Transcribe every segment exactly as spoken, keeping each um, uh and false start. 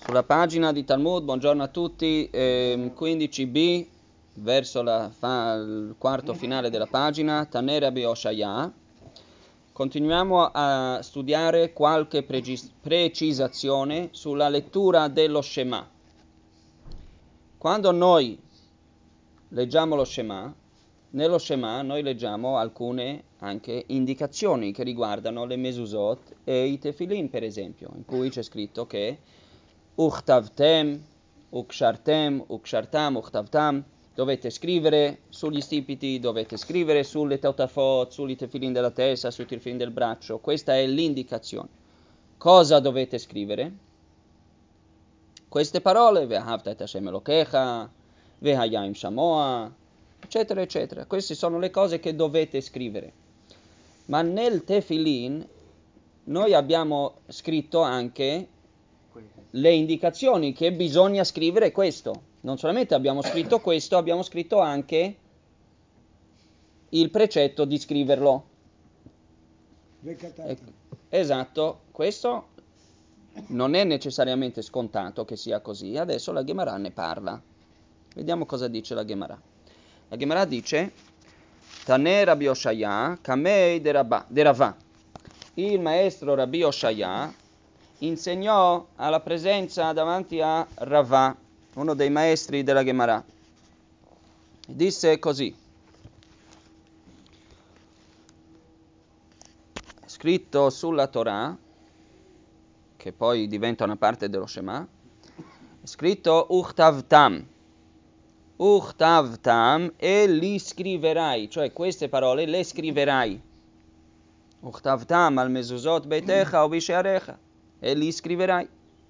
Sulla pagina di Talmud, buongiorno a tutti, ehm, quindici b, verso la fa, il quarto finale della pagina, Tanei Rabbi Oshaya. Continuiamo a studiare qualche precis- precisazione sulla lettura dello Shema. Quando noi leggiamo lo Shema, nello Shema noi leggiamo alcune anche indicazioni che riguardano le Mezuzot e i Tefillin, per esempio, in cui c'è scritto che Uchtavtem, Ukshartem, Ukshartam, Uchtavtam, dovete scrivere sugli stipiti, dovete scrivere sulle totafot, sugli tefillin della testa, sui tefillin del braccio. Questa è l'indicazione. Cosa dovete scrivere? Queste parole, Ve'ahavta et Hashem Elokecha, Ve'hayim Shamoa, eccetera, eccetera. Queste sono le cose che dovete scrivere. Ma nel tefillin noi abbiamo scritto anche le indicazioni che bisogna scrivere questo. Non solamente abbiamo scritto questo, abbiamo scritto anche il precetto di scriverlo. E, esatto, questo non è necessariamente scontato che sia così. Adesso la Gemara ne parla. Vediamo cosa dice la Gemara. La Gemara dice: Tanei Rabbi Oshaya, Kamei de Rava. Il maestro Rabbi Oshaya insegnò alla presenza davanti a Ravà, uno dei maestri della Gemara. Disse così: è scritto sulla Torah, che poi diventa una parte dello Shema, è scritto Uchtavtam. Uchtavtam, e li scriverai, cioè queste parole le scriverai. Uchtavtam al mezuzot beitecha o bishearecha, e li scriverai.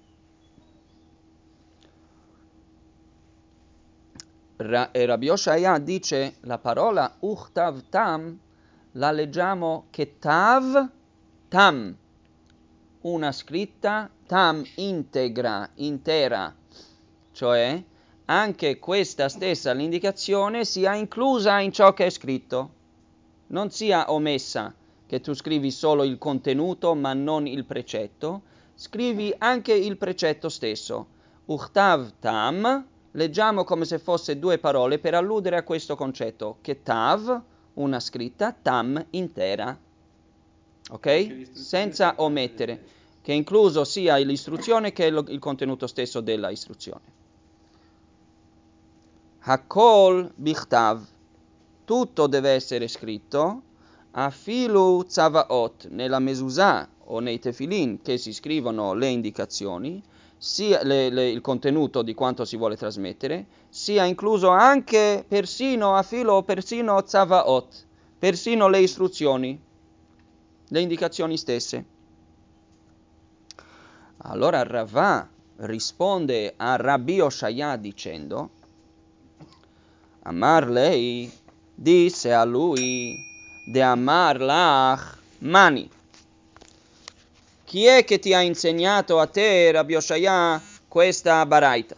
Ra- e Rabbi Oshaya dice la parola Uchtavtam la leggiamo che tav tam, una scritta tam integra, intera, cioè anche questa stessa l'indicazione sia inclusa in ciò che è scritto, non sia omessa, che tu scrivi solo il contenuto ma non il precetto, scrivi anche il precetto stesso. Uchtav tam, leggiamo come se fosse due parole per alludere a questo concetto, che tav, una scritta, tam, intera, ok? Senza omettere, che incluso sia l'istruzione che il contenuto stesso della istruzione. Hakol bichtav, tutto deve essere scritto, afilu tzavaot, nella mezuzah o nei tefillin che si scrivono le indicazioni, sia le, le, il contenuto di quanto si vuole trasmettere, sia incluso anche persino afilo o persino tzavaot, persino le istruzioni, le indicazioni stesse. Allora Ravà risponde a Rabbi Oshaya dicendo: Amar lei, disse a lui, de amar lach mani. Chi è che ti ha insegnato a te, Rabbi Oshaya, questa baraita?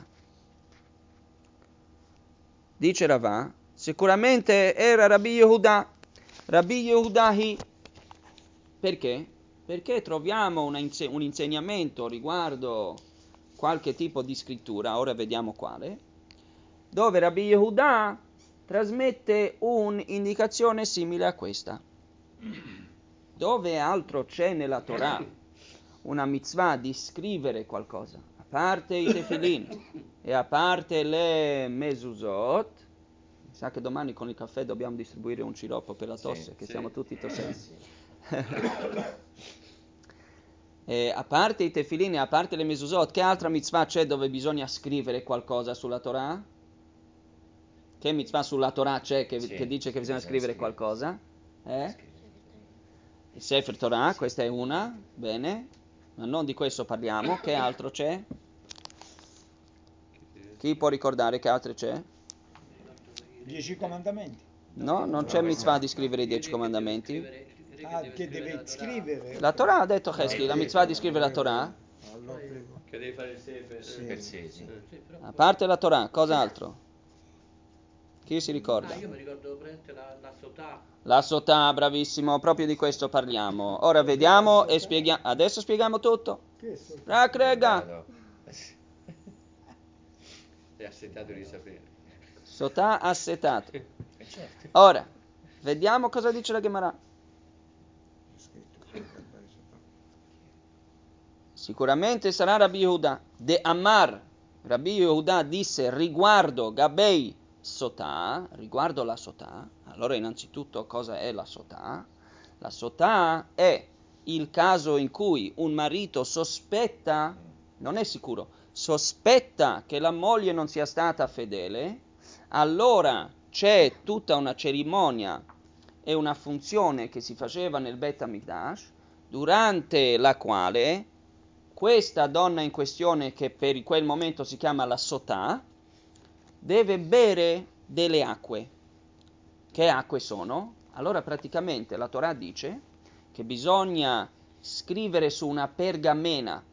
Dice Ravà, sicuramente era Rabbi Yehuda, Rabbi Yehudahi. Perché? Perché troviamo una inse- un insegnamento riguardo qualche tipo di scrittura, ora vediamo quale, dove Rabbi Yehuda trasmette un'indicazione simile a questa. Dove altro c'è nella Torah una mitzvah di scrivere qualcosa, a parte i tefillin e a parte le mezuzot? Mi sa che domani con il caffè dobbiamo distribuire un sciroppo per la tosse, sì, che sì, siamo tutti tossenti. Sì. E a parte i tefillin e a parte le mezuzot, che altra mitzvah c'è dove bisogna scrivere qualcosa sulla Torah? Che mitzvah sulla Torah c'è che, sì, che dice che bisogna scrivere qualcosa? Eh? Il Sefer Torah, questa è una, bene, ma non di questo parliamo. Che altro c'è? Chi può ricordare che altro c'è? Dieci comandamenti. No, non c'è mitzvah di scrivere i dieci comandamenti. Ah, che deve scrivere. La Torah ha detto Chesky, la mitzvah di scrivere la Torah? Che devi fare il sefer. Sì, sì, sì. A parte la Torah, cosa altro? Chi si ricorda? Ah, io mi ricordo presente la, la Sotà. La Sotà, bravissimo, proprio di questo parliamo. Ora vediamo e spieghiamo. Adesso spieghiamo tutto. Rakrega. È assetato di sapere. Sotà assetato. Ora, vediamo cosa dice la Gemara. Sicuramente sarà Rabbi Yehuda. De Amar, Rabbi Yehuda disse riguardo Gabei Sotà, riguardo la Sotà. Allora innanzitutto cosa è la Sotà? La Sotà è il caso in cui un marito sospetta, non è sicuro, sospetta che la moglie non sia stata fedele, allora c'è tutta una cerimonia e una funzione che si faceva nel Bet HaMikdash, durante la quale questa donna in questione, che per quel momento si chiama la Sotà, deve bere delle acque. Che acque sono? Allora praticamente la Torah dice che bisogna scrivere su una pergamena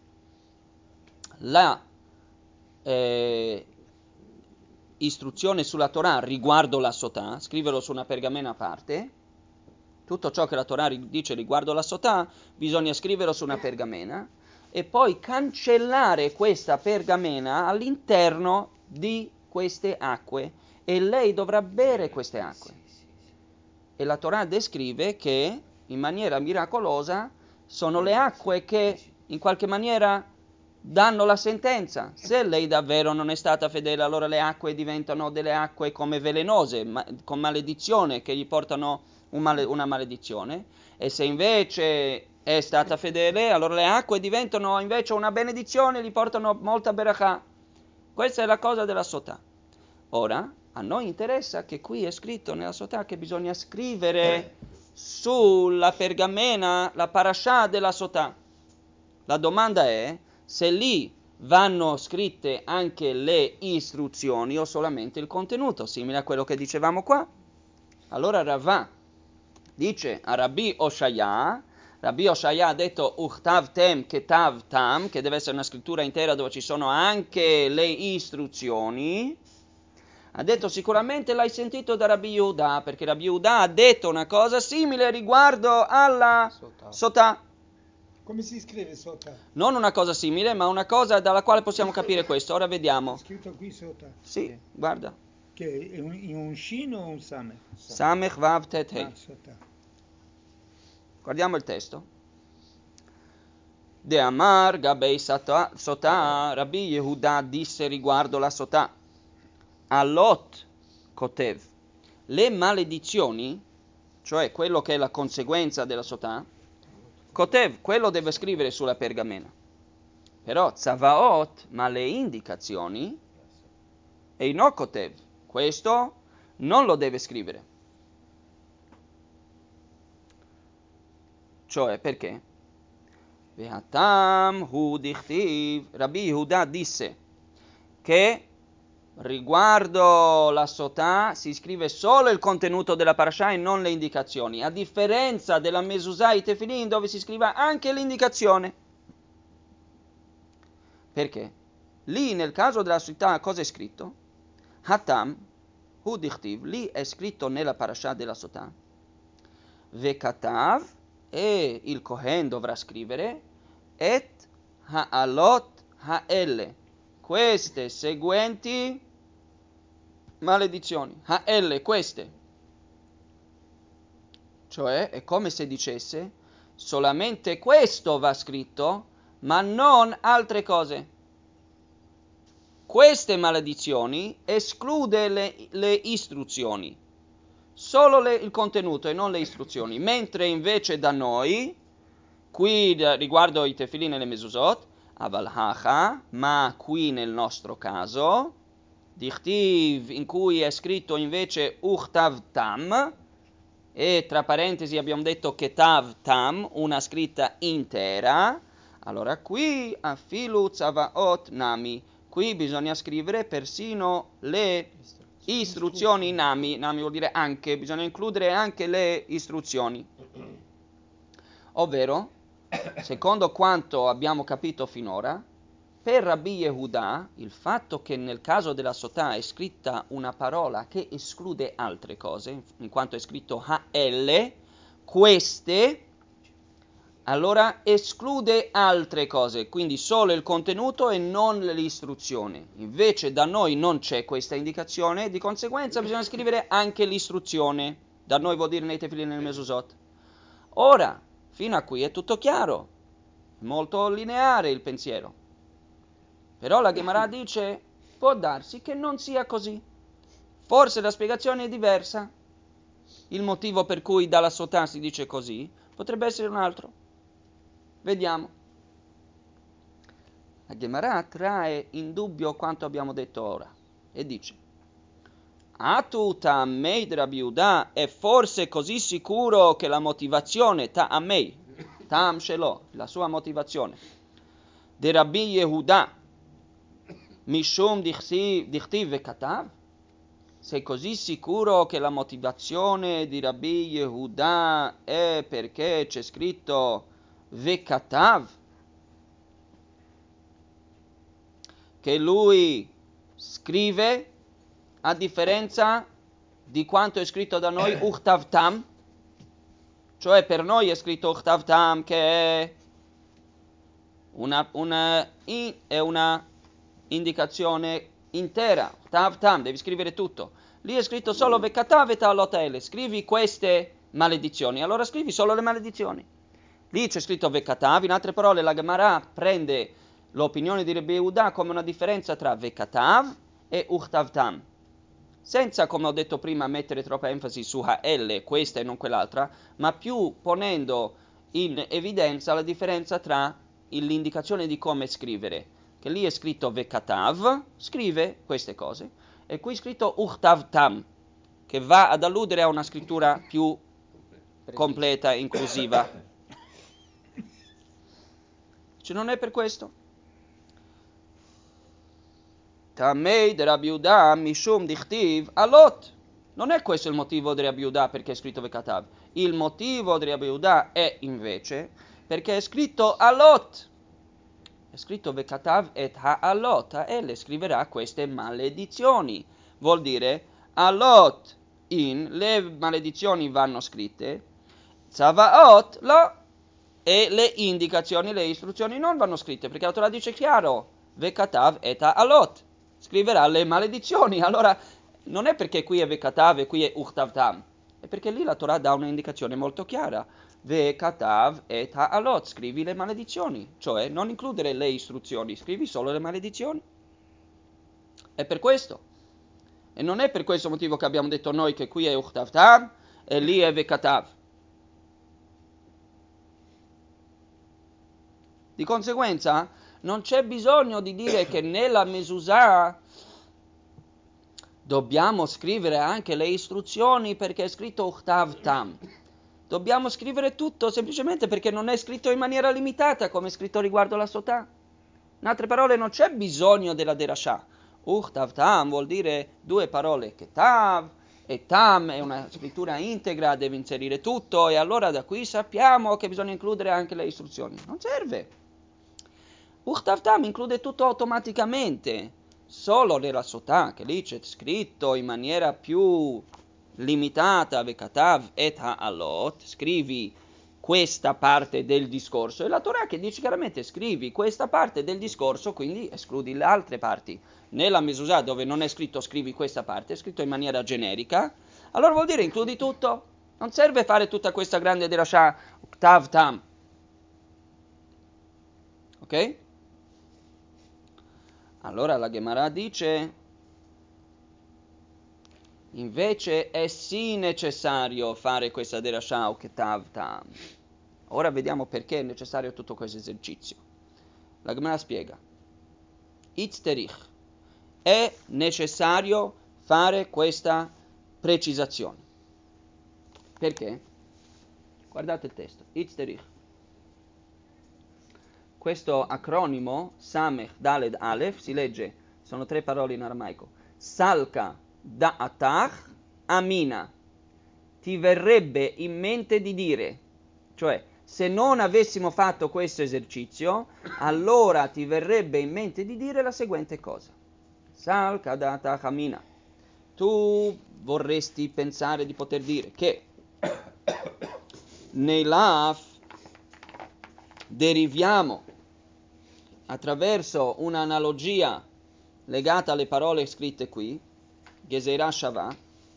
la eh, istruzione sulla Torah riguardo la Sotà, scriverlo su una pergamena a parte. Tutto ciò che la Torah dice riguardo la Sotà bisogna scriverlo su una pergamena e poi cancellare questa pergamena all'interno di queste acque e lei dovrà bere queste acque. E la Torah descrive che in maniera miracolosa sono le acque che in qualche maniera danno la sentenza. Se lei davvero non è stata fedele, allora le acque diventano delle acque come velenose, ma, con maledizione, che gli portano un male, una maledizione. E se invece è stata fedele, allora le acque diventano invece una benedizione, gli portano molta berakah. Questa è la cosa della Sotà. Ora, a noi interessa che qui è scritto nella Sotà che bisogna scrivere sulla pergamena la parashah della Sotà. La domanda è se lì vanno scritte anche le istruzioni o solamente il contenuto, simile a quello che dicevamo qua. Allora Ravà dice a Rabbi Oshaya, Rabbi Oshaya ha detto Uchtav tem ketav tam, che deve essere una scrittura intera dove ci sono anche le istruzioni. Ha detto sicuramente l'hai sentito da Rabbi Yehuda, perché Rabbi Yehuda ha detto una cosa simile riguardo alla Sotà. Sotà. Come si scrive Sotà? Non una cosa simile, ma una cosa dalla quale possiamo capire questo. Ora È vediamo. scritto qui Sotà. Sì, guarda. Che è un, in un shin o un samech? Samech Vav Tet Hei. Ah, Sotà. Guardiamo il testo. De Amar Gabei Sotà, Rabbi Yehuda disse riguardo la Sotà. Alot Kotev. Le maledizioni, cioè quello che è la conseguenza della Sotà, Kotev, quello deve scrivere sulla pergamena. Però Tzavaot, ma le indicazioni, Eino Kotev, questo non lo deve scrivere. Cioè, perché? Vehatam hu dichtiv, Rabbi Yehuda disse che riguardo la Sotà si scrive solo il contenuto della parashah e non le indicazioni, a differenza della Mezuzah e Tefillin dove si scrive anche l'indicazione. Perché? Lì nel caso della Sotà cosa è scritto? Hatam hu dichtiv, lì è scritto nella parashah della Sotà. Vekatav, e il Kohen dovrà scrivere et ha'alot ha'elle, queste seguenti maledizioni, ha'elle, queste. Cioè è come se dicesse solamente questo va scritto, ma non altre cose. Queste maledizioni esclude le, le istruzioni, solo le, il contenuto e non le istruzioni, mentre invece da noi, qui riguardo i tefillin e le mezuzot, aval hacha, ma qui nel nostro caso, dichtiv, in cui è scritto invece uchtav tam, e tra parentesi abbiamo detto ketav tam, una scritta intera, allora qui afilu tzavaot nami, qui bisogna scrivere persino le istruzioni nami, nami vuol dire anche, bisogna includere anche le istruzioni. Ovvero, secondo quanto abbiamo capito finora, per Rabbi Yehuda, il fatto che nel caso della Sotà è scritta una parola che esclude altre cose, in quanto è scritto ha'elle, queste, allora esclude altre cose, quindi solo il contenuto e non l'istruzione. Invece da noi non c'è questa indicazione, di conseguenza bisogna scrivere anche l'istruzione. Da noi vuol dire nei tefillin nel mesuzot. Ora, fino a qui è tutto chiaro, molto lineare il pensiero. Però la Gemara dice, può darsi che non sia così. Forse la spiegazione è diversa. Il motivo per cui dalla Sotà si dice così potrebbe essere un altro. Vediamo. La Gemara trae in dubbio quanto abbiamo detto ora e dice: Atu ta'amei de Rabbi Yehuda, è forse così sicuro che la motivazione ta'amei, ta'am shelo, la sua motivazione, de Rabbi Yehuda, mishum dichtiv vekatav? Sei così sicuro che la motivazione di Rabbi Yehuda è perché c'è scritto vekatav? Che lui scrive a differenza di quanto è scritto da noi uchtav tam, cioè per noi è scritto uchtav tam che è una, una, è una indicazione intera, uchtav tam, devi scrivere tutto. Lì è scritto solo vekatav et alot haele, scrivi queste maledizioni, allora scrivi solo le maledizioni. Lì c'è scritto vekatav, in altre parole la Gemara prende l'opinione di Rabbi Yehuda come una differenza tra vekatav e uchtav tam, senza, come ho detto prima, mettere troppa enfasi su H-L, questa e non quell'altra, ma più ponendo in evidenza la differenza tra l'indicazione di come scrivere, che lì è scritto vekatav, scrive queste cose, e qui è scritto uchtav tam, che va ad alludere a una scrittura più completa e inclusiva. Cioè non è per questo. Tamei de Rabbi Yehuda mishum dichtiv alot. Non è questo il motivo di Rabbi Yehuda perché è scritto vekatav. Il motivo di Rabbi Yehuda è invece perché è scritto alot. È scritto vekatav et ha-alot. Ha-ele scriverà queste maledizioni. Vuol dire alot in, le maledizioni vanno scritte, tzavaot lo, e le indicazioni, le istruzioni non vanno scritte, perché la Torah dice chiaro, vekatav et ha-alot. Scriverà le maledizioni. Allora non è perché qui è vekatav e qui è uchtav tam, è perché lì la Torah dà una indicazione molto chiara. Vekatav et ha-alot, scrivi le maledizioni, cioè non includere le istruzioni, scrivi solo le maledizioni. È per questo. E non è per questo motivo che abbiamo detto noi che qui è uchtav tam e lì è vekatav. Di conseguenza non c'è bisogno di dire che nella Mesuzah dobbiamo scrivere anche le istruzioni perché è scritto uchtav tam. Dobbiamo scrivere tutto semplicemente perché non è scritto in maniera limitata come è scritto riguardo la Sotah. In altre parole non c'è bisogno della derashah. Uchtav tam vuol dire due parole, ketav e tam è una scrittura integra, deve inserire tutto, e allora da qui sappiamo che bisogna includere anche le istruzioni. Non serve. Uchtav tam include tutto automaticamente, solo nella Sotah, che lì c'è scritto in maniera più limitata, vekatav et ha-alot, scrivi questa parte del discorso, e la Torah che dice chiaramente scrivi questa parte del discorso, quindi escludi le altre parti. Nella Mesuzah, dove non è scritto scrivi questa parte, è scritto in maniera generica, allora vuol dire includi tutto. Non serve fare tutta questa grande derashah, uchtav tam. Ok? Allora la Gemara dice, invece è sì necessario fare questa derashah uchtav tam. Ora vediamo perché è necessario tutto questo esercizio. La Gemara spiega. Itzterich, è necessario fare questa precisazione. Perché? Guardate il testo. Itzterich. Questo acronimo, Samech Daled Aleph, si legge, sono tre parole in aramaico. Salka da'atach amina. Ti verrebbe in mente di dire, cioè, se non avessimo fatto questo esercizio, allora ti verrebbe in mente di dire la seguente cosa. Salka da'atach amina. Tu vorresti pensare di poter dire che Neilaf deriviamo attraverso un'analogia legata alle parole scritte qui, Gezerah Shavah,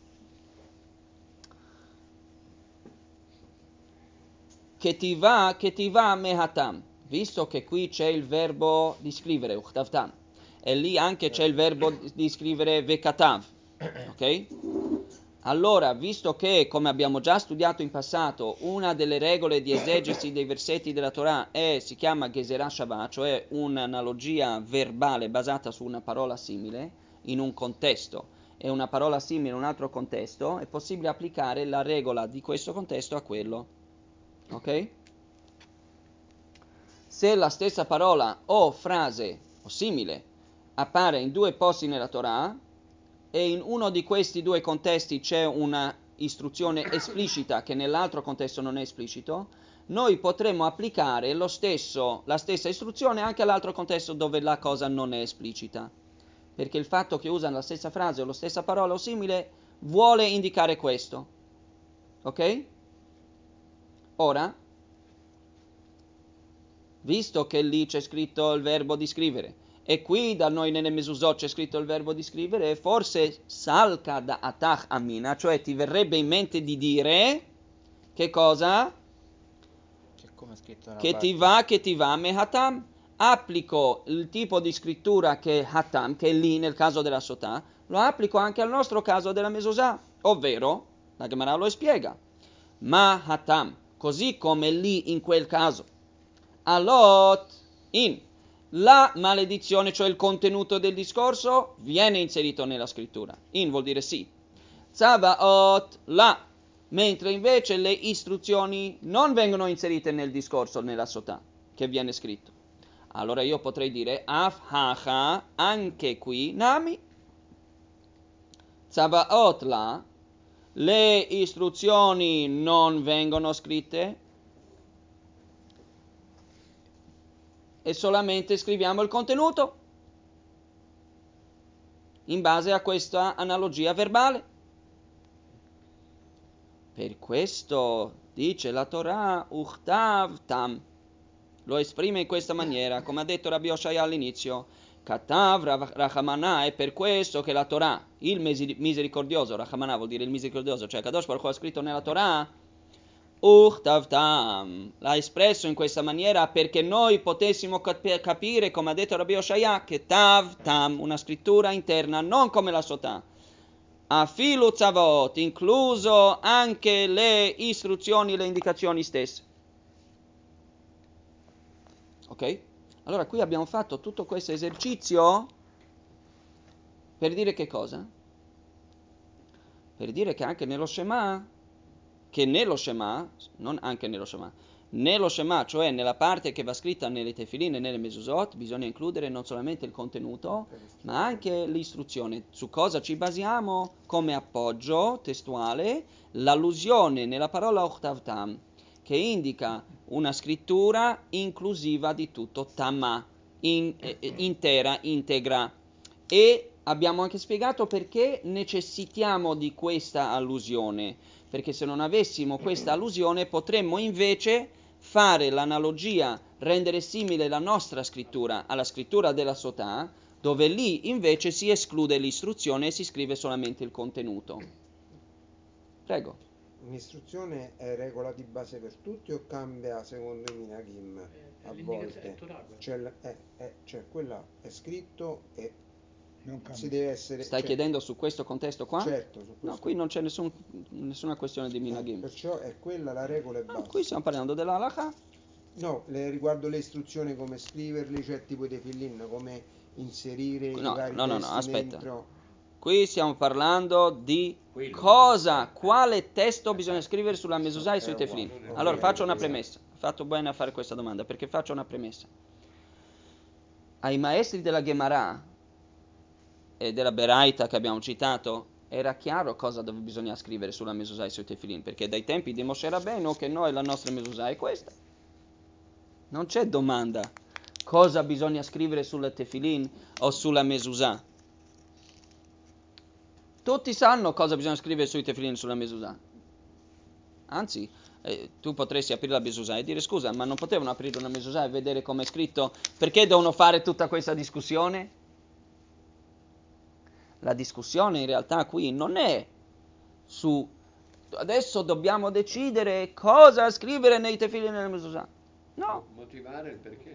Ketiva, Ketiva Mehatam, visto che qui c'è il verbo di scrivere, Uchtavtam, e lì anche c'è il verbo di scrivere Vekatav, ok? Allora, visto che, come abbiamo già studiato in passato, una delle regole di esegesi dei versetti della Torah è, si chiama Gezerah Shavah, cioè un'analogia verbale basata su una parola simile in un contesto e una parola simile in un altro contesto, è possibile applicare la regola di questo contesto a quello. Ok? Se la stessa parola o frase o simile appare in due posti nella Torah e in uno di questi due contesti c'è una istruzione esplicita che nell'altro contesto non è esplicito, noi potremmo applicare lo stesso, la stessa istruzione anche all'altro contesto dove la cosa non è esplicita, perché il fatto che usano la stessa frase o la stessa parola o simile vuole indicare questo. Ok? Ora, visto che lì c'è scritto il verbo di scrivere e qui da noi nelle Mesuzot c'è scritto il verbo di scrivere, forse salka da atach amina, cioè ti verrebbe in mente di dire che cosa? Che come è scritto Che ti va, che ti va me hatam. Applico il tipo di scrittura che hatam, che è lì nel caso della sotà, lo applico anche al nostro caso della Mesuzah, ovvero, la Gemara lo spiega, ma hatam, così come lì in quel caso, alot in la maledizione, cioè il contenuto del discorso, viene inserito nella scrittura. In vuol dire sì. Tzavaot la, mentre invece le istruzioni non vengono inserite nel discorso, nella sotà, che viene scritto. Allora io potrei dire af hacha, anche qui nami. Tzavaot la, le istruzioni non vengono scritte e solamente scriviamo il contenuto in base a questa analogia verbale. Per questo dice la Torah Uchtav Tam, lo esprime in questa maniera, come ha detto Rabbi Oshaya all'inizio, Katav Rachamana, è per questo che la Torah, il misericordioso, Rachamana vuol dire il misericordioso, cioè Kadosh Baruch Hu ha scritto nella Torah Uchtav Tam, l'ha espresso in questa maniera perché noi potessimo cap- capire, come ha detto Rabbi Oshaya, che Tav Tam, una scrittura interna, non come la Sotah, Afilu Tzavot, incluso anche le istruzioni, le indicazioni stesse. Ok? Allora qui abbiamo fatto tutto questo esercizio per dire che cosa? Per dire che anche nello Shema, che nello Shema, non anche nello Shema, nello Shema, cioè nella parte che va scritta nelle Tefillin e nelle Mesuzot, bisogna includere non solamente il contenuto, ma anche l'istruzione. Su cosa ci basiamo come appoggio testuale? L'allusione nella parola Ochtav Tam, che indica una scrittura inclusiva di tutto, Tamma, in, eh, intera, integra. E abbiamo anche spiegato perché necessitiamo di questa allusione, perché se non avessimo questa allusione potremmo invece fare l'analogia, rendere simile la nostra scrittura alla scrittura della Sotah, dove lì invece si esclude l'istruzione e si scrive solamente il contenuto. Prego. Un'istruzione è regola di base per tutti o cambia secondo i minhagim? È A l'indicazione volte Torah. c'è, l- è, è, cioè quella è scritto e Non si cambia. deve essere. Stai cioè, chiedendo su questo contesto qua? Certo, su questo. No, qui non c'è nessun, nessuna questione di Eh, minhagim. perciò è quella la regola e No, basta. qui stiamo parlando della halakha. No, le, riguardo le istruzioni come scriverli, cioè tipo dei fill-in, come inserire No, i vari no, no, no, testi aspetta. dentro. Qui stiamo parlando di Quello cosa, quale testo bisogna scrivere sulla Mesuzah e sui È Tefillin. uguale. Allora, Ok, faccio una esatto. premessa. Ho fatto bene a fare questa domanda, perché faccio una premessa. Ai maestri della Gemara e della Beraita che abbiamo citato, era chiaro cosa dove bisogna scrivere sulla Mesuzah e sui Tefillin, perché dai tempi di Moshe Rabbeinu che noi, la nostra Mesuzah è questa. Non c'è domanda cosa bisogna scrivere sulla Tefillin o sulla Mesuzah. Tutti sanno cosa bisogna scrivere sui Tefillin sulla Mesuzah. Anzi, eh, tu potresti aprire la mezuzah e dire scusa, ma non potevano aprire una mezuzah e vedere come è scritto, perché devono fare tutta questa discussione? La discussione in realtà qui non è su adesso dobbiamo decidere cosa scrivere nei tefilin e nella mezuzah. No. Motivare il perché.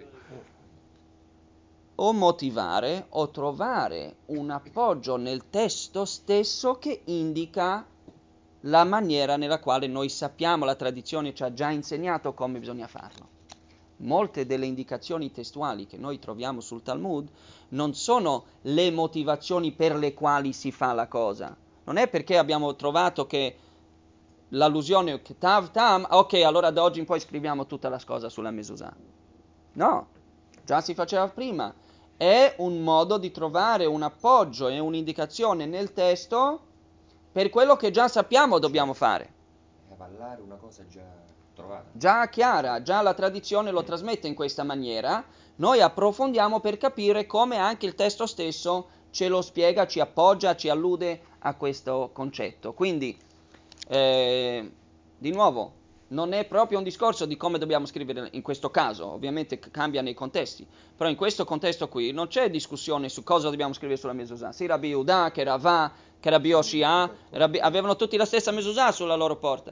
O motivare o trovare un appoggio nel testo stesso che indica la maniera nella quale noi sappiamo, la tradizione ci ha già insegnato come bisogna farlo. Molte delle indicazioni testuali che noi troviamo sul Talmud non sono le motivazioni per le quali si fa la cosa. Non è perché abbiamo trovato che l'allusione tav tam, ok, allora da oggi in poi scriviamo tutta la cosa sulla mezuzah. No, già si faceva prima. È un modo di trovare un appoggio e un'indicazione nel testo per quello che già sappiamo dobbiamo fare. È avallare una cosa già trovata. Già chiara, già la tradizione lo trasmette in questa maniera. Noi approfondiamo per capire come anche il testo stesso ce lo spiega, ci appoggia, ci allude a questo concetto. Quindi, eh, di nuovo, non è proprio un discorso di come dobbiamo scrivere in questo caso, ovviamente cambia nei contesti, però in questo contesto qui non c'è discussione su cosa dobbiamo scrivere sulla mezuzah. Sì, Rabbi Yehuda, che Ravà, che Rabbi Yoshia, Rabbi, avevano tutti la stessa mezuzah sulla loro porta.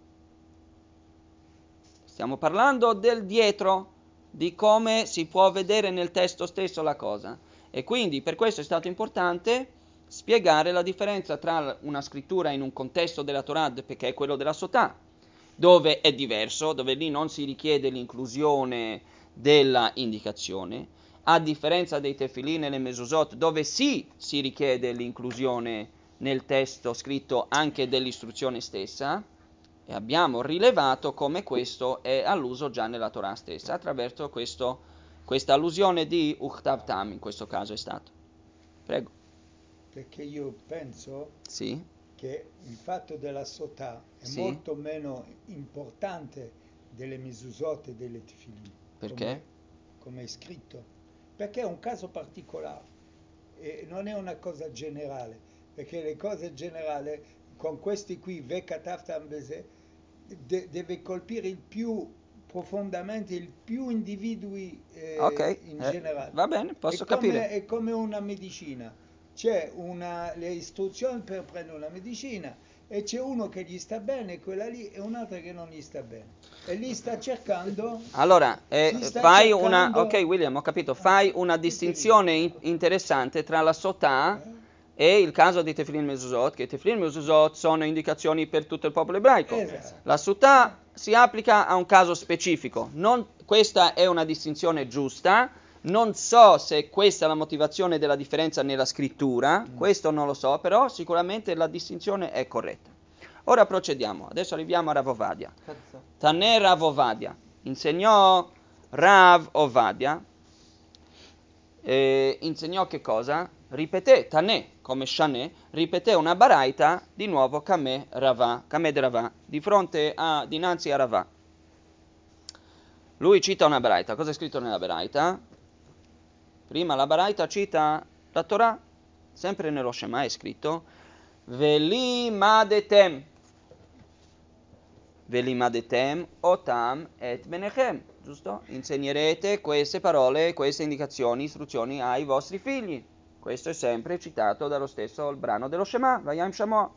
Stiamo parlando del dietro, di come si può vedere nel testo stesso la cosa. E quindi per questo è stato importante spiegare la differenza tra una scrittura in un contesto della Torah, perché è quello della Sotah, dove è diverso, dove lì non si richiede l'inclusione della indicazione, a differenza dei tefilin e le mezuzot, dove sì si richiede l'inclusione nel testo scritto anche dell'istruzione stessa, e abbiamo rilevato come questo è all'uso già nella Torah stessa, attraverso questo, questa allusione di Uchtav Tam, in questo caso è stato. Prego. Perché io penso Sì. che il fatto della Sotah è Sì. molto meno importante delle mezuzot e delle tefillin. Perché? Come, come è scritto. Perché è un caso particolare e non è una cosa generale. Perché le cose generali, con questi qui, Vekatav Tam Beze, de- deve colpire il più profondamente, il più individui eh, Ok, in eh, generale. va bene, posso è come, capire. È come una medicina. C'è una, le istruzioni per prendere una medicina e c'è uno che gli sta bene, quella lì, e un'altra che non gli sta bene. E lì sta cercando... Allora, eh, si sta fai cercando- una... Ok, William, ho capito. Fai una distinzione in- interessante tra la Sotah e il caso di Tefillin Mezuzot, che Tefillin Mezuzot sono indicazioni per tutto il popolo ebraico. Esatto. La Sotah si applica a un caso specifico. Non, questa è una distinzione giusta. Non so se questa è la motivazione della differenza nella scrittura, questo non lo so, però sicuramente la distinzione è corretta. Ora procediamo, adesso arriviamo a Rav Ovadia. Tanè Rav Ovadia, insegnò Rav Ovadia, eh, insegnò che cosa? Ripeté, Tanè, come Shanè, ripeté una baraita di nuovo Kameh Ravà, Kameh de Ravà, di fronte a, dinanzi a Ravà. Lui cita una baraita, cosa è scritto nella baraita? Prima la baraita cita la Torah, sempre nello Shema è scritto Velimadetem, Velimadetem otam et benechem, giusto? Insegnerete queste parole, queste indicazioni, istruzioni ai vostri figli. Questo è sempre citato dallo stesso il brano dello Shema, Vayam Shamo.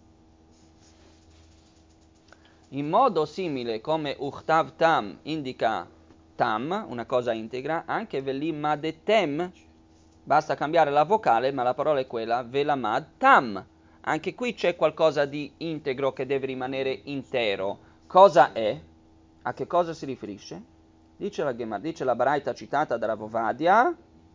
In modo simile come Uchtav Tam indica Tam, una cosa integra, anche Velimadetem, basta cambiare la vocale, ma la parola è quella, Velamad Tam. Anche qui c'è qualcosa di integro che deve rimanere intero. Cosa è? A che cosa si riferisce? Dice la Gemara, dice la baraita citata da Rav Ovadia,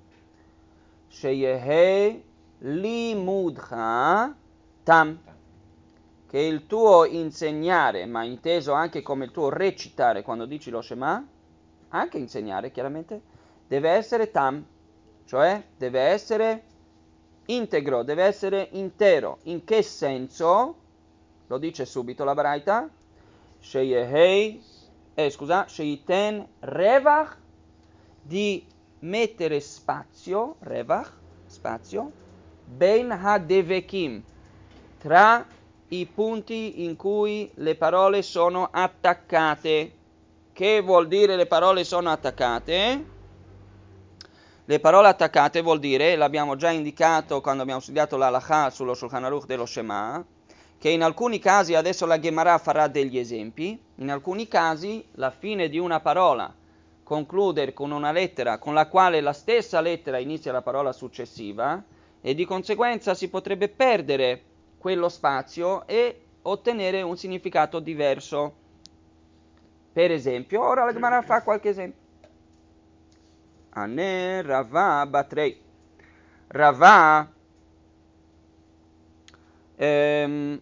Sheyehe limudcha tam, che il tuo insegnare, ma inteso anche come il tuo recitare quando dici lo Shema, anche insegnare chiaramente, deve essere tam, cioè deve essere integro, deve essere intero. In che senso? Lo dice subito la baraita, Sheyehei, eh scusa, Sheiten revach, di mettere spazio, revach, spazio, ben hadevekim, tra i punti in cui le parole sono attaccate. Che vuol dire le parole sono attaccate? Le parole attaccate vuol dire, l'abbiamo già indicato quando abbiamo studiato l'Halakha sullo Shulchan Aruch dello Shema, che in alcuni casi, adesso la Gemara farà degli esempi, in alcuni casi la fine di una parola conclude con una lettera con la quale la stessa lettera inizia la parola successiva e di conseguenza si potrebbe perdere quello spazio e ottenere un significato diverso. Per esempio, ora la Gemara fa qualche esempio. Ane Rava Batrei. Rava ehm,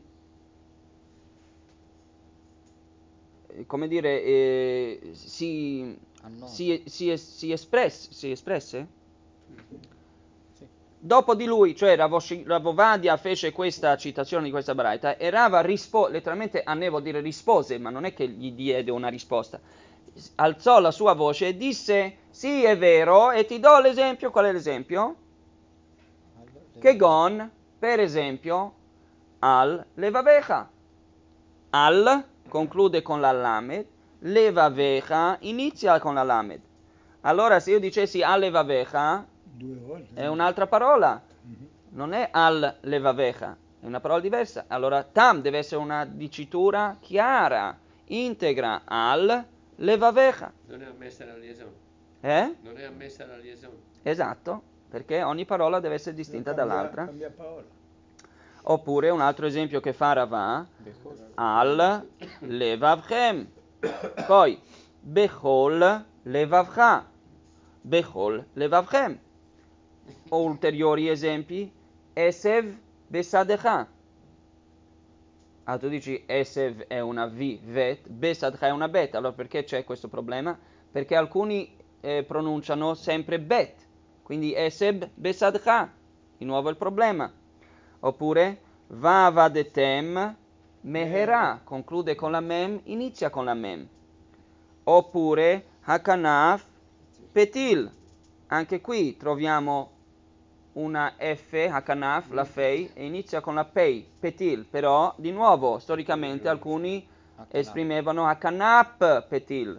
come dire eh, si, si, si, si, espresse, si espresse? Sì. Dopo di lui, cioè Rav Ovadia fece questa citazione di questa Baraita e Rava rispose, letteralmente Ane vuol dire rispose, ma non è che gli diede una risposta, alzò la sua voce e disse sì è vero e ti do l'esempio. Qual è l'esempio? Che gon, per esempio, al levavecha. Al conclude con la lamed, levavecha inizia con la lamed. Allora se io dicessi al levavecha Due volte. è un'altra parola, Mhm. non è al levavecha, è una parola diversa. Allora tam deve essere una dicitura chiara, integra al levavecha. Non è ammessa la liaison. Eh? Non è ammessa la liaison. Esatto, perché ogni parola deve essere distinta Cambia- dall'altra. Cambia parola. Oppure un altro esempio che fa Rava, al levavchem. Poi, bechol levavcha. Bechol levavchem. O ulteriori esempi, esev besadecha. Ah, tu dici esev è una V, vet, besadcha è una bet. Allora perché c'è questo problema? Perché alcuni eh, pronunciano sempre bet. Quindi eseb besadcha. Di nuovo il problema. Oppure vavadetem meherà, conclude con la mem, inizia con la mem. Oppure hakanaf petil. Anche qui troviamo una F, hakanaf, la fei, e inizia con la pei, petil. Però, di nuovo, storicamente alcuni esprimevano hakanap petil.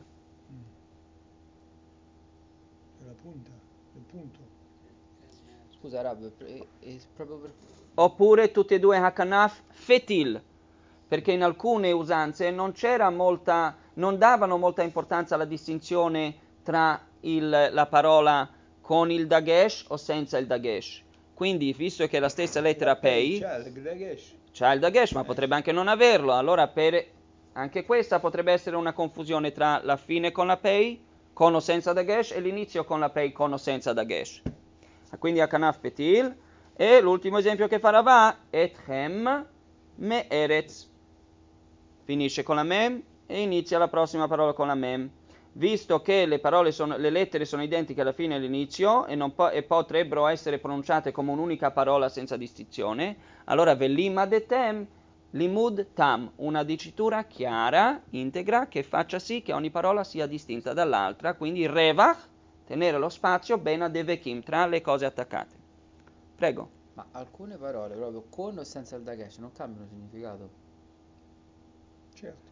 È la punta, il punto. Scusa Rab, è, è proprio per... Oppure tutti e due hakanaf fetil, perché in alcune usanze non c'era molta, non davano molta importanza alla distinzione tra il, la parola con il dagesh o senza il dagesh. Quindi, visto che è la stessa lettera La pei, pei, c'ha il dagesh. c'ha il dagesh, ma potrebbe anche non averlo. Allora, per anche questa potrebbe essere una confusione tra la fine con la pei, con o senza dagesh, e l'inizio con la pei, con o senza dagesh. Quindi hakanaf petil. E l'ultimo esempio che fa Rava, etchem me eretz. Finisce con la mem e inizia la prossima parola con la mem. Visto che le, parole sono, le lettere sono identiche alla fine e all'inizio e, non po- e potrebbero essere pronunciate come un'unica parola senza distinzione, allora velima de tem, limud tam, una dicitura chiara, integra, che faccia sì che ogni parola sia distinta dall'altra, quindi revach, tenere lo spazio, bena devekim, tra le cose attaccate. Prego. Ma alcune parole proprio con o senza il dagesh non cambiano significato. Certo,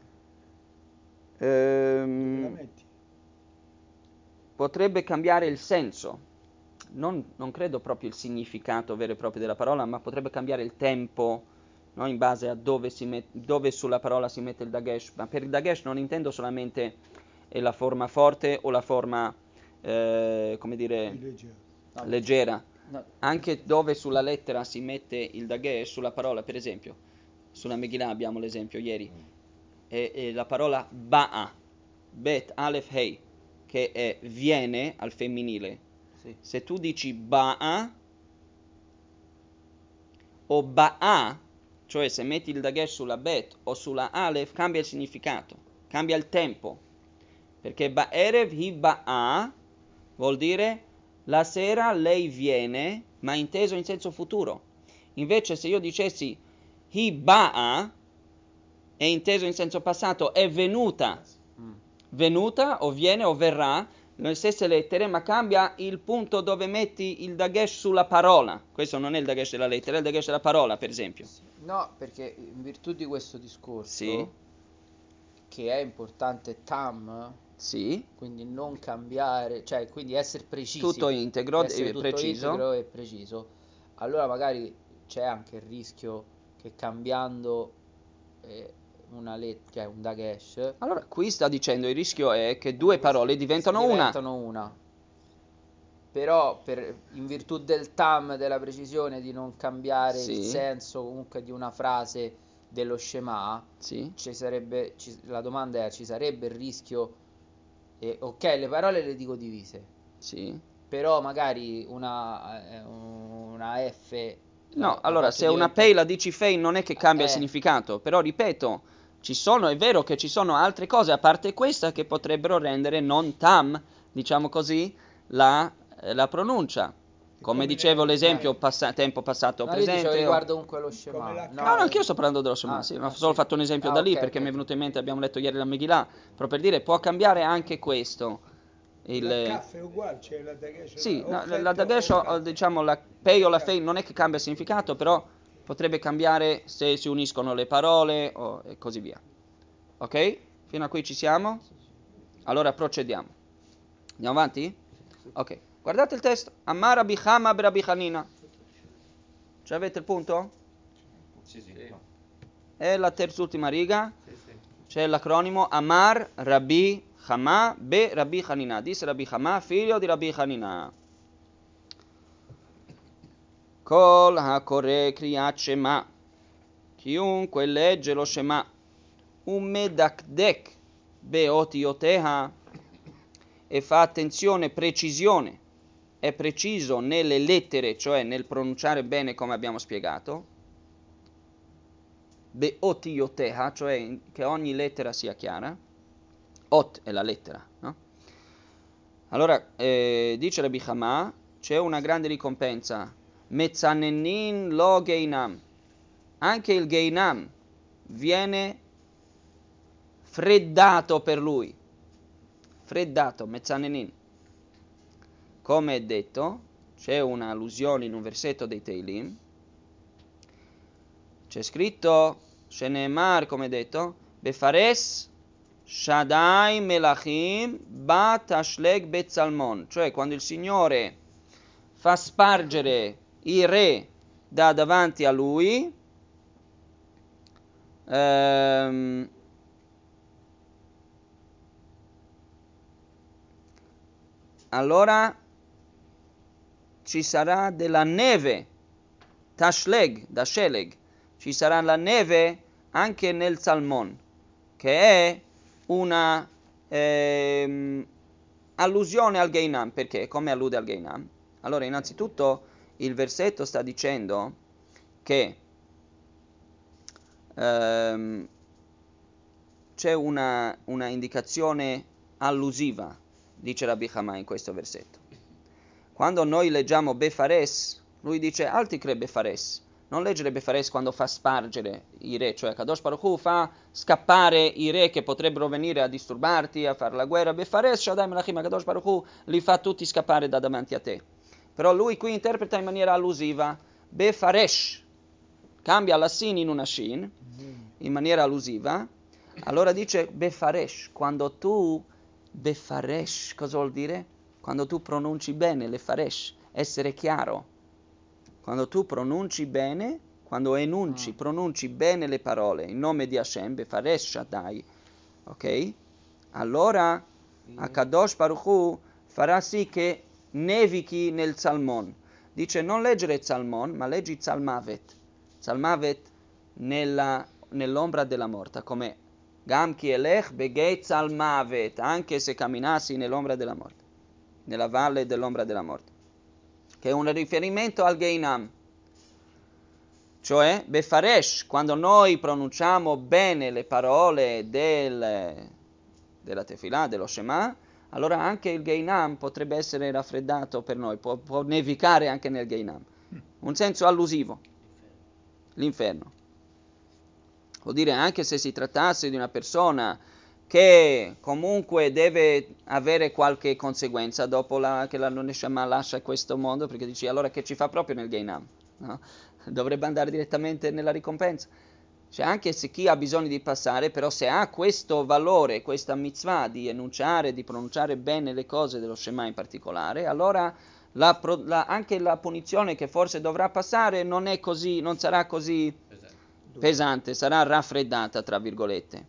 Ehm, dove la metti? potrebbe cambiare il senso. Non, non credo proprio il significato vero e proprio della parola, ma potrebbe cambiare il tempo, no? In base a dove, si met- dove sulla parola si mette il dagesh. Ma per il dagesh non intendo solamente eh, la forma forte o la forma, eh, come dire, Più leggero. No, leggera. no, Anche dove sulla lettera si mette il dagesh, sulla parola, per esempio, sulla Megillah abbiamo l'esempio ieri, e, e la parola ba'a, bet, alef, hei, che è viene al femminile. sì. Se tu dici ba'a o ba'a, cioè se metti il dagesh sulla bet o sulla alef, cambia il significato, cambia il tempo. Perché ba'erev hi ba'a vuol dire la sera lei viene, ma inteso in senso futuro. Invece se io dicessi hi ba'a, è inteso in senso passato, è venuta. Mm. Venuta o viene o verrà, le stesse lettere, ma cambia il punto dove metti il dagesh sulla parola. Questo non è il dagesh della lettera, è il dagesh della parola, per esempio. No, perché in virtù di questo discorso, Sì. che è importante tam, Sì, quindi non cambiare, cioè quindi essere precisi, tutto integro essere e tutto preciso. integro e preciso, allora magari c'è anche il rischio che cambiando eh, una lettera, cioè un dagesh, Allora, qui sta dicendo il rischio è che due parole diventano una. diventano una. Però per, in virtù del tam, della precisione di non cambiare il Sì. senso comunque di una frase dello Shema, Sì, ci sarebbe, ci- la domanda è, ci sarebbe il rischio, eh, ok, le parole le dico divise, sì. però magari una, eh, una F No, la, la allora, faccio se una diventare... pay la dici fei non è che cambia il Eh, significato, però ripeto, ci sono, è vero che ci sono altre cose a parte questa che potrebbero rendere non tam, diciamo così, la, eh, la pronuncia. Come come dicevo, le- l'esempio passa- tempo passato no, io dicevo presente. o- riguardo comunque lo Come Shema, la No, no, no, K. anch'io sto parlando dello Shema, ah, sì, ho ah, solo sì. fatto un esempio Ah, da lì ok, perché ok, mi è ok. venuto in mente, abbiamo letto ieri la Megillah, però per dire, può cambiare anche questo. Il, La Kaf è uguale, c'è la Dagesh, Sì, o no, la, la Chet o Dagesh, o, Kaf. diciamo, la Pei o la Kaf. Fei non è che cambia significato, però potrebbe cambiare se si uniscono le parole o, e così via. Ok? Fino a qui ci siamo? Allora procediamo. Andiamo avanti? Ok. Guardate il testo. Ammar Rabbi Chama be Rabbi Hanina. Cioè avete il punto? Sì, sì. Sì. No. È la terz'ultima riga. Sì, sì. C'è l'acronimo Amar Rabbi Chama be Rabbi Hanina. Disse Rabbi Chama, figlio di Rabbi Hanina. Kol hakore kriyat Shema. Chiunque legge lo Shema. Un medakdek beotioteha e fa attenzione, precisione, è preciso nelle lettere, cioè nel pronunciare bene come abbiamo spiegato. Beotioteha, cioè che ogni lettera sia chiara. Ot è la lettera, no? Allora, eh, dice Rabbi Chama, c'è una grande ricompensa. Mezzanenin lo geinam. Anche il geinam viene freddato per lui. Freddato, mezzanenin. Come è detto, c'è un'allusione in un versetto dei Teilim. C'è scritto, Shenemar, come è detto, Befares Shaddai Melachim Bat Ashleg Betzalmon. Cioè, quando il Signore fa spargere i re da davanti a lui, ehm, allora ci sarà della neve, tashleg, da sheleg, ci sarà la neve anche nel Salmon, che è una ehm, allusione al Geinam. Perché? Come allude al Geinam? Allora, innanzitutto, il versetto sta dicendo che ehm, c'è una, una indicazione allusiva, dice Rabbi Chama in questo versetto. Quando noi leggiamo Befares, lui dice Alticre Befares. Non leggere Befares quando fa spargere i re, cioè Kadosh Baruch Hu fa scappare i re che potrebbero venire a disturbarti, a fare la guerra. Befares, Shaddai Melachim, Kadosh Baruch Hu li fa tutti scappare da davanti a te. Però lui qui interpreta in maniera allusiva Befaresh, cambia la sin in una shin, in maniera allusiva. Allora dice Befaresh, quando tu Befaresh, cosa vuol dire? Quando tu pronunci bene le faresh, essere chiaro. Quando tu pronunci bene, quando enunci, Ah. pronunci bene le parole in nome di Hashem, Befaresh Shaddai, ok? Allora Akadosh Baruch Hu farà sì che nevichi nel Salmon. Dice non leggere Salmon, ma leggi Zalmavet. Zalmavet nella, nell'ombra della morte, come Gam ki elech begei Zalmavet, anche se camminassi nell'ombra della morte, nella valle dell'ombra della morte, che è un riferimento al Geinam. Cioè, Befaresh, quando noi pronunciamo bene le parole del, della Tefillah, dello Shema, allora anche il Geinam potrebbe essere raffreddato per noi, può, può nevicare anche nel Geinam. Un senso allusivo, l'inferno. Vuol dire anche se si trattasse di una persona che comunque deve avere qualche conseguenza dopo la, che la Neshama lascia questo mondo, perché dici allora che ci fa proprio nel Gehinam? No? Dovrebbe andare direttamente nella ricompensa. Cioè anche se chi ha bisogno di passare, però se ha questo valore, questa mitzvah di enunciare, di pronunciare bene le cose dello Shema in particolare, allora la, la, anche la punizione che forse dovrà passare non è così, non sarà così Pesante. pesante, sarà raffreddata, tra virgolette.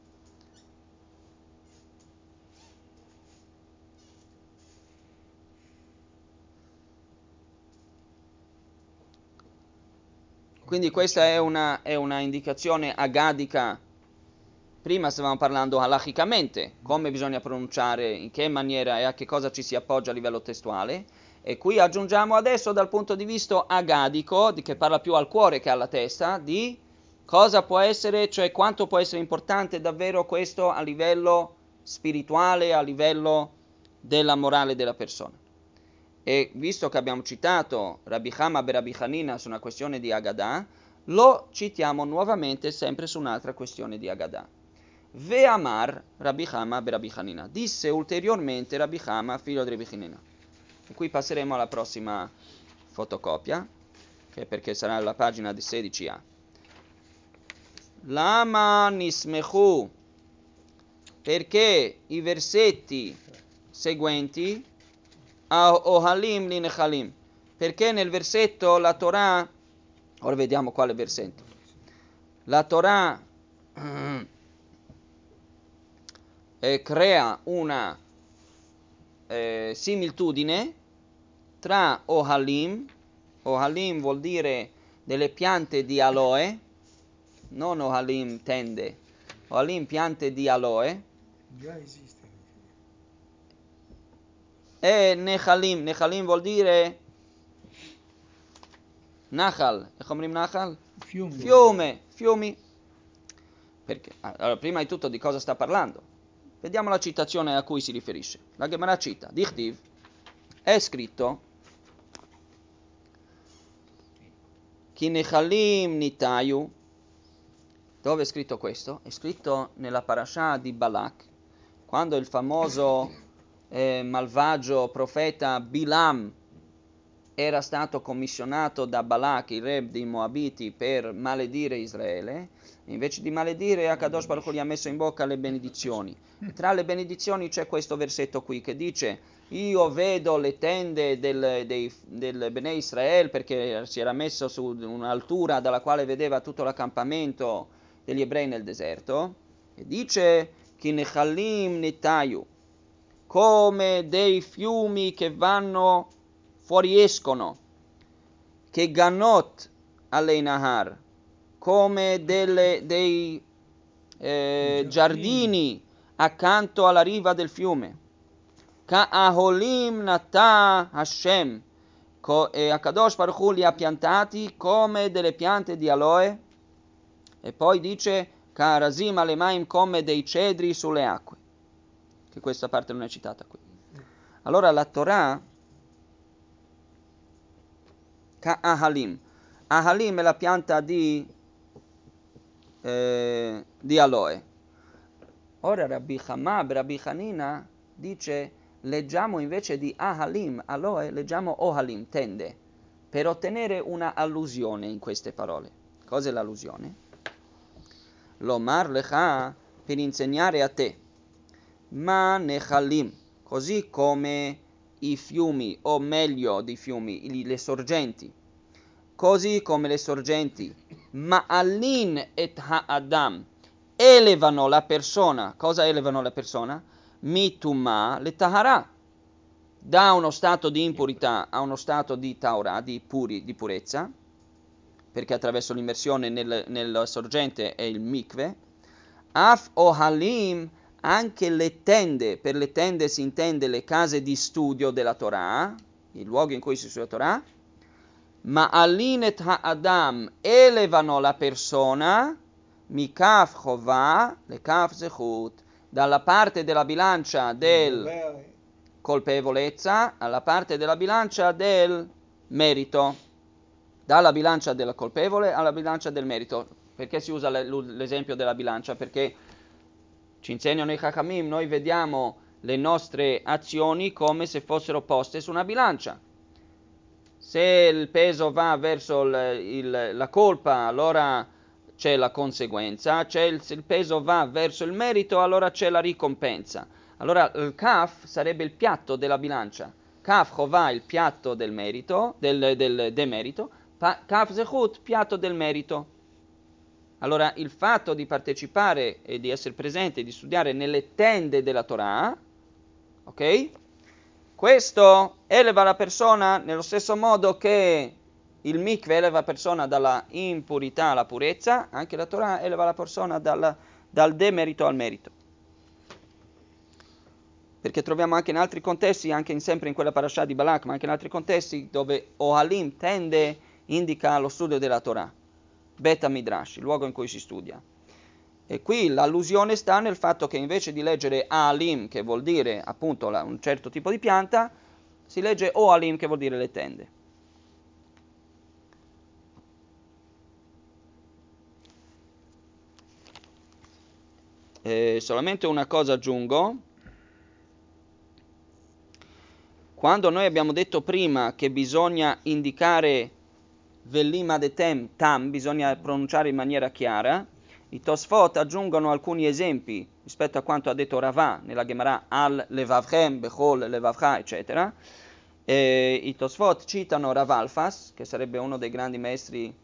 Quindi questa è una, è una indicazione agadica. Prima stavamo parlando halachicamente, come bisogna pronunciare, in che maniera e a che cosa ci si appoggia a livello testuale. E qui aggiungiamo adesso dal punto di vista agadico, di che parla più al cuore che alla testa, di cosa può essere, cioè quanto può essere importante davvero questo a livello spirituale, a livello della morale della persona. E visto che abbiamo citato Rabbi Chama ben Rabbi Hanina su una questione di Agadah, lo citiamo nuovamente sempre su un'altra questione di Agadah. Ve'amar Rabbi Chama ben Rabbi Hanina. Disse ulteriormente Rabbi Chama, figlio di Rabbi Hanina. E qui passeremo alla prossima fotocopia, che perché sarà la pagina di sedici A. Lama nismechu. Perché i versetti seguenti Ohalim li nechalim. Perché nel versetto la Torah, ora vediamo quale versetto, la Torah eh, crea una eh, similitudine tra Ohalim, Ohalim vuol dire delle piante di aloe, non Ohalim tende, Ohalim piante di aloe, Già esiste. e Nechalim, Nechalim vuol dire Nachal, e come Nachal? Fiumi. Fiume, fiumi. Perché? Allora, prima di tutto di cosa sta parlando? Vediamo la citazione a cui si riferisce. La Gemara cita, Dichtiv, è scritto Ki Nechalim Nitayu. Dove è scritto questo? È scritto nella parasha di Balak, quando il famoso eh, malvagio profeta Bilam era stato commissionato da Balak, il re dei Moabiti, per maledire Israele. Invece di maledire, Akadosh Baruch Hu gli ha messo in bocca le benedizioni. E tra le benedizioni c'è questo versetto qui che dice: io vedo le tende del, dei, del Bnei Israel, perché si era messo su un'altura dalla quale vedeva tutto l'accampamento degli ebrei nel deserto, e dice Ki nechalim nitayu, come dei fiumi che vanno fuoriescono, che ganot alei nahar, come delle, dei eh, giardini accanto alla riva del fiume. Ka'aholim nata Hashem, e Akadosh Baruch Hu li ha piantati come delle piante di aloe. E poi dice Ka'arazim alemaim, come dei cedri sulle acque, che questa parte non è citata qui. Allora la Torah, Ka'ahalim, Ahalim è la pianta di, eh, di aloe. Ora Rabbi Chama ben Rabbi Hanina dice, leggiamo invece di Ahalim, aloe, leggiamo Ohalim, tende, per ottenere una allusione in queste parole. Cos'è l'allusione? Lomar lecha, per insegnare a te, ma nechalim, così come i fiumi, o meglio di fiumi, le sorgenti, così come le sorgenti, ma'alin et ha'adam, elevano la persona. Cosa elevano la persona? Mituma le tahara, da uno stato di impurità a uno stato di taura, di, puri, di purezza, perché attraverso l'immersione nel, nella sorgente è il mikve. Af ohalim, anche le tende, per le tende si intende le case di studio della Torah, i luoghi in cui si studia la Torah. Ma alinet ha'adam, elevano la persona, mikaf chovah, le kaf zechut, dalla parte della bilancia del colpevolezza alla parte della bilancia del merito. Dalla bilancia della colpevole alla bilancia del merito. Perché si usa l'esempio della bilancia? Perché Ci insegnano i Chachamim, noi vediamo le nostre azioni come se fossero poste su una bilancia. Se il peso va verso il, il, la colpa, allora c'è la conseguenza, c'è il, se il peso va verso il merito, allora c'è la ricompensa. Allora il kaf sarebbe il piatto della bilancia. Kaf chovà, il piatto del merito, del, del demerito, kaf zechut, piatto del merito. Allora il fatto di partecipare e di essere presente, di studiare nelle tende della Torah, ok? Questo eleva la persona nello stesso modo che il mikve eleva la persona dalla impurità alla purezza, anche la Torah eleva la persona dal, dal demerito al merito. Perché troviamo anche in altri contesti, anche in, sempre in quella parasha di Balak, ma anche in altri contesti dove Ohalim tende, indica lo studio della Torah. Beta Midrash, il luogo in cui si studia. E qui l'allusione sta nel fatto che invece di leggere Alim, che vuol dire appunto la, un certo tipo di pianta, si legge Ohalim, che vuol dire le tende. E solamente una cosa aggiungo. Quando noi abbiamo detto prima che bisogna indicare Velima de tem, tam, bisogna pronunciare in maniera chiara, i Tosfot aggiungono alcuni esempi rispetto a quanto ha detto Ravà nella Gemara al levavchem, bechol, levavcha, eccetera. E i Tosfot citano Rav Alfas, che sarebbe uno dei grandi maestri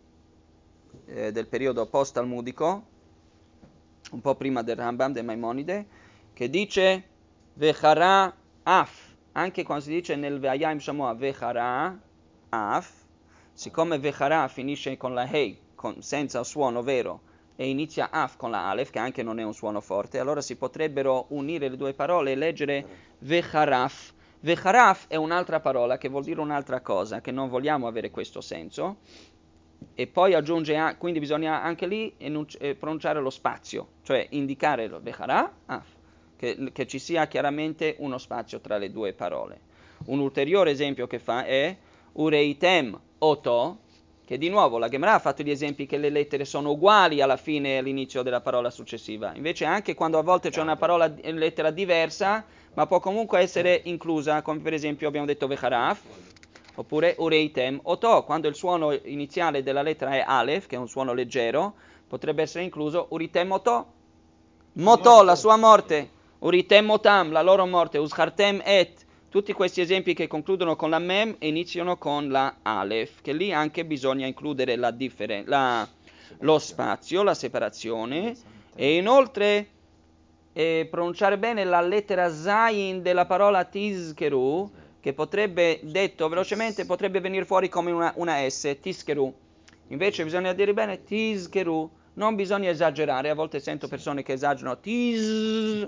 eh, del periodo post-talmudico, un po' prima del Rambam, del Maimonide, che dice Vechara af, anche quando si dice nel Ve'ayim Shamoa Vechara af, siccome Vechara finisce con la Hei, con, senza suono vero, e inizia Af con la Aleph, che anche non è un suono forte, allora si potrebbero unire le due parole e leggere Vecharaf. Vecharaf è un'altra parola che vuol dire un'altra cosa, che non vogliamo avere questo senso, e poi aggiunge, quindi bisogna anche lì enunci- eh, pronunciare lo spazio, cioè indicare lo Vechara, Af, che, che ci sia chiaramente uno spazio tra le due parole. Un ulteriore esempio che fa è Ureitem Oto, che di nuovo la Gemara ha fatto gli esempi che le lettere sono uguali alla fine e all'inizio della parola successiva. Invece anche quando a volte c'è una parola, lettera diversa, ma può comunque essere inclusa, come per esempio abbiamo detto Vecharaf, oppure Ureitem Oto, quando il suono iniziale della lettera è Aleph, che è un suono leggero, potrebbe essere incluso Uritem Oto, Moto, la sua morte, Uritem Otam, la loro morte, Uschartem Et, tutti questi esempi che concludono con la mem e iniziano con la Aleph, che lì anche bisogna includere la differen- la, lo spazio, la separazione, e inoltre eh, pronunciare bene la lettera Zayin della parola Tizkeru, che potrebbe, detto velocemente, potrebbe venire fuori come una, una S, Tizkeru. Invece bisogna dire bene Tizkeru, non bisogna esagerare, a volte sento persone che esagerano Tiz...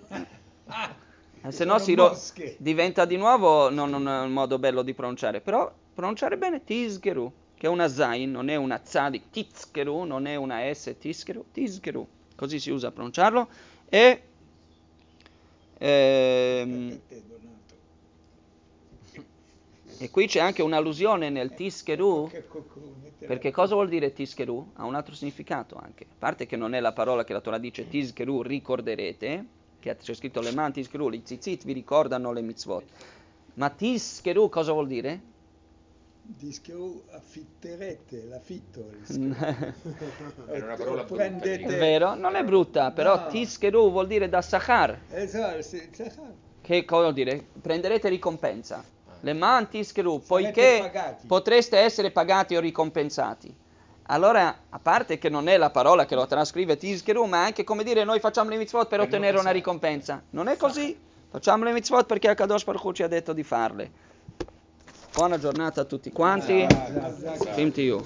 Se no si ro- diventa di nuovo non un modo bello di pronunciare, però pronunciare bene Tizkeru, che è una Zain, non è una Tzadik, Tizkeru, non è una S, Tizkeru, Tizkeru, così si usa a pronunciarlo, e ehm, e qui c'è anche un'allusione nel Tizkeru, perché cosa vuol dire Tizkeru? Ha un altro significato anche, a parte che non è la parola che la Torah dice Tizkeru, ricorderete, che c'è scritto le man Tizkeru, i tzitzit vi ricordano le mitzvot. Ma Tizkeru cosa vuol dire? Tizkeru affitterete, l'affitto. È una parola brutta. Prendete... È vero? Non è brutta, però No. Tizkeru vuol dire da Sachar. Esatto, sì, Sachar. Che cosa vuol dire? Prenderete ricompensa. Le man Tizkeru, Sarete poiché pagati. potreste essere pagati o ricompensati. Allora, a parte che non è la parola che lo trascrive Tizkeru, ma anche come dire noi facciamo le mitzvot per Per ottenere non una pesare. ricompensa. Non è così. Facciamo le mitzvot perché Akadosh Baruch Hu ci ha detto di farle. Buona giornata a tutti quanti. Same to you.